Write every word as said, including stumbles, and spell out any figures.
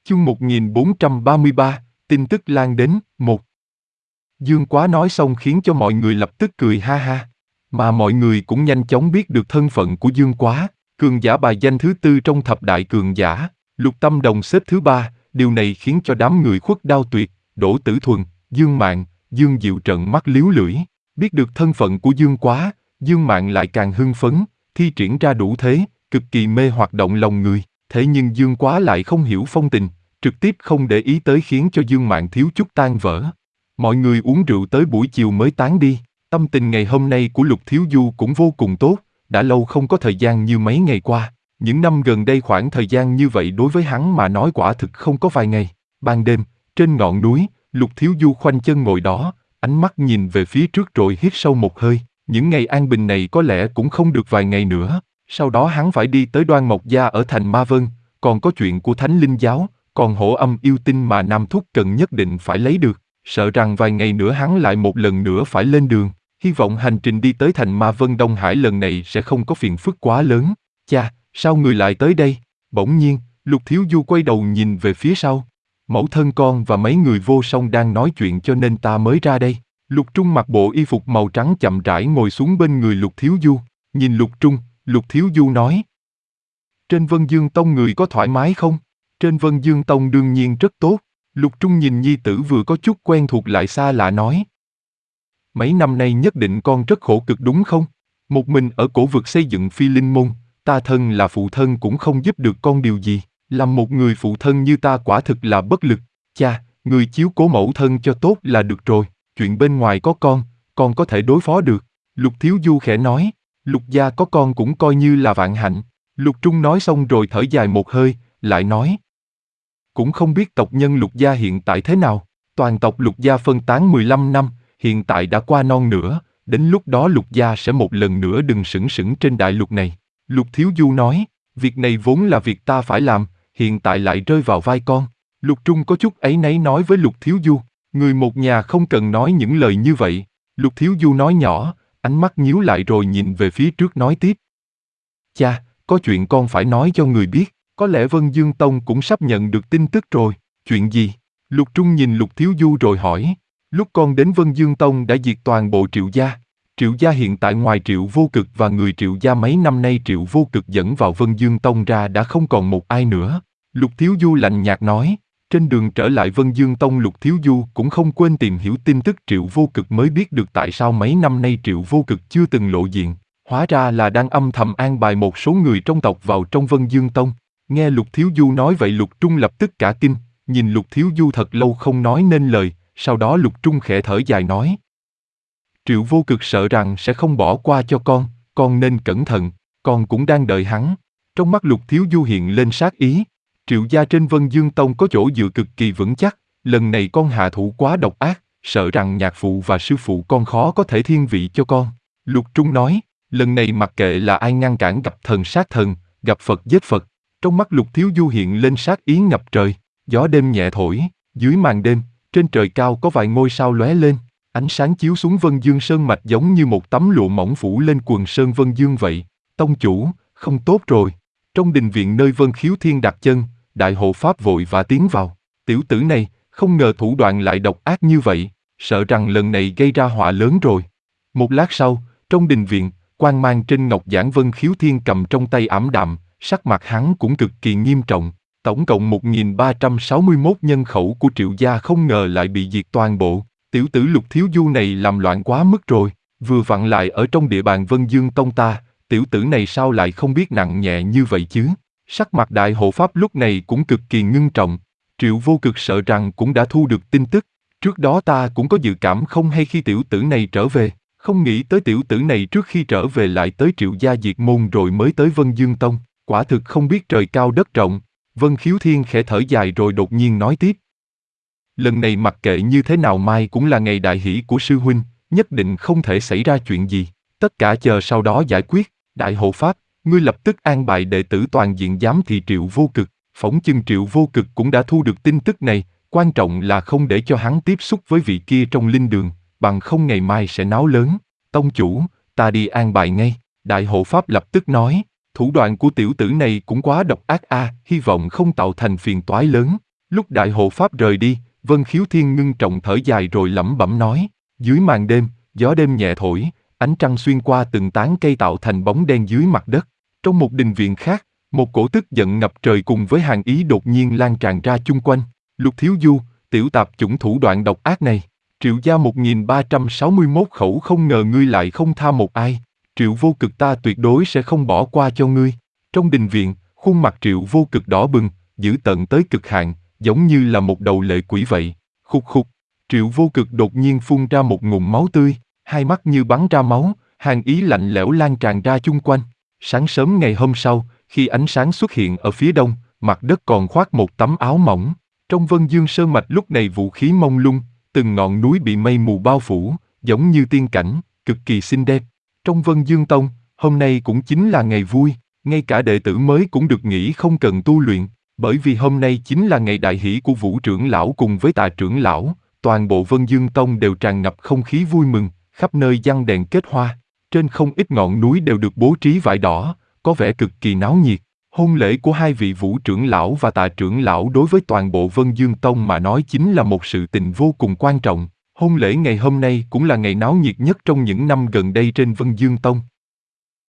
Chương một nghìn bốn trăm ba mươi ba, tin tức lan đến, một. Dương Quá nói xong khiến cho mọi người lập tức cười ha ha. Mà mọi người cũng nhanh chóng biết được thân phận của Dương Quá, cường giả bài danh thứ tư trong thập đại cường giả, Lục Tâm Đồng xếp thứ ba, điều này khiến cho đám người Khuất Đao Tuyệt, Đỗ Tử Thuần, Dương Mạn, Dương Diệu trợn mắt liếu lưỡi. Biết được thân phận của Dương Quá, Dương Mạn lại càng hưng phấn, thi triển ra đủ thế, cực kỳ mê hoạt động lòng người. Thế nhưng Dương Quá lại không hiểu phong tình, trực tiếp không để ý tới khiến cho Dương Mạn thiếu chút tan vỡ. Mọi người uống rượu tới buổi chiều mới tán đi. Tâm tình ngày hôm nay của Lục Thiếu Du cũng vô cùng tốt, đã lâu không có thời gian như mấy ngày qua. Những năm gần đây khoảng thời gian như vậy đối với hắn mà nói quả thực không có vài ngày. Ban đêm, trên ngọn núi, Lục Thiếu Du khoanh chân ngồi đó, ánh mắt nhìn về phía trước rồi hít sâu một hơi. Những ngày an bình này có lẽ cũng không được vài ngày nữa. Sau đó hắn phải đi tới Đoan Mộc Gia ở thành Ma Vân, còn có chuyện của Thánh Linh Giáo, còn hổ âm yêu tinh mà Nam Thúc cần nhất định phải lấy được. Sợ rằng vài ngày nữa hắn lại một lần nữa phải lên đường. Hy vọng hành trình đi tới thành Ma Vân Đông Hải lần này sẽ không có phiền phức quá lớn. Cha, sao người lại tới đây? Bỗng nhiên, Lục Thiếu Du quay đầu nhìn về phía sau. Mẫu thân con và mấy người vô song đang nói chuyện cho nên ta mới ra đây. Lục Trung mặc bộ y phục màu trắng chậm rãi ngồi xuống bên người Lục Thiếu Du. Nhìn Lục Trung, Lục Thiếu Du nói. Trên Vân Dương Tông người có thoải mái không? Trên Vân Dương Tông đương nhiên rất tốt. Lục Trung nhìn nhi tử vừa có chút quen thuộc lại xa lạ nói. Mấy năm nay nhất định con rất khổ cực đúng không? Một mình ở cổ vực xây dựng Phi Linh Môn, ta thân là phụ thân cũng không giúp được con điều gì. Làm một người phụ thân như ta quả thực là bất lực. Cha, người chiếu cố mẫu thân cho tốt là được rồi. Chuyện bên ngoài có con, con có thể đối phó được. Lục Thiếu Du khẽ nói. Lục gia có con cũng coi như là vạn hạnh. Lục Trung nói xong rồi thở dài một hơi, lại nói. Cũng không biết tộc nhân Lục gia hiện tại thế nào. Toàn tộc Lục gia phân tán mười lăm năm, hiện tại đã qua non nửa, đến lúc đó Lục gia sẽ một lần nữa đừng sững sững trên đại lục này. Lục Thiếu Du nói, việc này vốn là việc ta phải làm, hiện tại lại rơi vào vai con. Lục Trung có chút áy náy nói với Lục Thiếu Du, người một nhà không cần nói những lời như vậy. Lục Thiếu Du nói nhỏ, ánh mắt nhíu lại rồi nhìn về phía trước nói tiếp. Cha, có chuyện con phải nói cho người biết, có lẽ Vân Dương Tông cũng sắp nhận được tin tức rồi. Chuyện gì? Lục Trung nhìn Lục Thiếu Du rồi hỏi. Lúc con đến Vân Dương Tông đã diệt toàn bộ Triệu gia. Triệu gia hiện tại ngoài Triệu Vô Cực và người Triệu gia mấy năm nay Triệu Vô Cực dẫn vào Vân Dương Tông ra đã không còn một ai nữa. Lục Thiếu Du lạnh nhạt nói. Trên đường trở lại Vân Dương Tông Lục Thiếu Du cũng không quên tìm hiểu tin tức Triệu Vô Cực mới biết được tại sao mấy năm nay Triệu Vô Cực chưa từng lộ diện. Hóa ra là đang âm thầm an bài một số người trong tộc vào trong Vân Dương Tông. Nghe Lục Thiếu Du nói vậy Lục Trung lập tức cả kinh, nhìn Lục Thiếu Du thật lâu không nói nên lời, sau đó Lục Trung khẽ thở dài nói. Triệu Vô Cực sợ rằng sẽ không bỏ qua cho con, con nên cẩn thận, con cũng đang đợi hắn. Trong mắt Lục Thiếu Du hiện lên sát ý. Triệu gia trên Vân Dương Tông có chỗ dựa cực kỳ vững chắc, lần này con hạ thủ quá độc ác, sợ rằng nhạc phụ và sư phụ con khó có thể thiên vị cho con. Lục Trung nói, lần này mặc kệ là ai ngăn cản gặp thần sát thần, gặp Phật giết Phật. Trong mắt Lục Thiếu Du hiện lên sát ý ngập trời, gió đêm nhẹ thổi, dưới màn đêm, trên trời cao có vài ngôi sao lóe lên, ánh sáng chiếu xuống Vân Dương Sơn mạch giống như một tấm lụa mỏng phủ lên quần sơn Vân Dương vậy. Tông chủ, không tốt rồi. Trong đình viện nơi Vân Khiếu Thiên đặt chân, Đại hộ pháp vội và tiến vào. Tiểu tử này, không ngờ thủ đoạn lại độc ác như vậy, sợ rằng lần này gây ra họa lớn rồi. Một lát sau, trong đình viện, quang mang trên ngọc giản Vân Khiếu Thiên cầm trong tay ảm đạm, sắc mặt hắn cũng cực kỳ nghiêm trọng. Tổng cộng một nghìn ba trăm sáu mươi mốt nhân khẩu của Triệu gia không ngờ lại bị diệt toàn bộ. Tiểu tử Lục Thiếu Du này làm loạn quá mức rồi, vừa vặn lại ở trong địa bàn Vân Dương Tông ta, tiểu tử này sao lại không biết nặng nhẹ như vậy chứ? Sắc mặt Đại hộ pháp lúc này cũng cực kỳ ngưng trọng. Triệu Vô Cực sợ rằng cũng đã thu được tin tức. Trước đó ta cũng có dự cảm không hay khi tiểu tử này trở về, không nghĩ tới tiểu tử này trước khi trở về lại tới Triệu gia diệt môn rồi mới tới Vân Dương Tông. Quả thực không biết trời cao đất rộng. Vân Khiếu Thiên khẽ thở dài rồi đột nhiên nói tiếp. Lần này mặc kệ như thế nào mai cũng là ngày đại hỷ của sư huynh, nhất định không thể xảy ra chuyện gì. Tất cả chờ sau đó giải quyết. Đại hộ pháp, ngươi lập tức an bài đệ tử toàn diện giám thị Triệu Vô Cực. Phỏng chừng Triệu Vô Cực cũng đã thu được tin tức này, quan trọng là không để cho hắn tiếp xúc với vị kia trong linh đường, bằng không ngày mai sẽ náo lớn. Tông chủ, ta đi an bài ngay. Đại hộ pháp lập tức nói. Thủ đoạn của tiểu tử này cũng quá độc ác a, à, hy vọng không tạo thành phiền toái lớn. Lúc đại hộ pháp rời đi, Vân Khiếu Thiên ngưng trọng thở dài rồi lẩm bẩm nói, dưới màn đêm, gió đêm nhẹ thổi, ánh trăng xuyên qua từng tán cây tạo thành bóng đen dưới mặt đất. Trong một đình viện khác, một cổ tức giận ngập trời cùng với hàn ý đột nhiên lan tràn ra chung quanh. Lục Thiếu Du, tiểu tạp chủng thủ đoạn độc ác này. Triệu gia một nghìn ba trăm sáu mươi mốt khẩu, không ngờ ngươi lại không tha một ai. Triệu Vô Cực ta tuyệt đối sẽ không bỏ qua cho ngươi. Trong đình viện, khuôn mặt Triệu Vô Cực đỏ bừng, dữ tợn tới cực hạn, giống như là một đầu lệ quỷ vậy. Khục khục, Triệu Vô Cực đột nhiên phun ra một ngụm máu tươi, hai mắt như bắn ra máu, hàn ý lạnh lẽo lan tràn ra chung quanh. Sáng sớm ngày hôm sau, khi ánh sáng xuất hiện ở phía đông, mặt đất còn khoác một tấm áo mỏng. Trong Vân Dương Sơn Mạch lúc này vũ khí mông lung, từng ngọn núi bị mây mù bao phủ, giống như tiên cảnh, cực kỳ xinh đẹp. Trong Vân Dương Tông, hôm nay cũng chính là ngày vui, ngay cả đệ tử mới cũng được nghỉ không cần tu luyện, bởi vì hôm nay chính là ngày đại hỷ của Vũ trưởng lão cùng với Tà trưởng lão, toàn bộ Vân Dương Tông đều tràn ngập không khí vui mừng, khắp nơi giăng đèn kết hoa, trên không ít ngọn núi đều được bố trí vải đỏ, có vẻ cực kỳ náo nhiệt. Hôn lễ của hai vị Vũ trưởng lão và Tà trưởng lão đối với toàn bộ Vân Dương Tông mà nói chính là một sự tình vô cùng quan trọng. Hôn lễ ngày hôm nay cũng là ngày náo nhiệt nhất trong những năm gần đây trên Vân Dương Tông.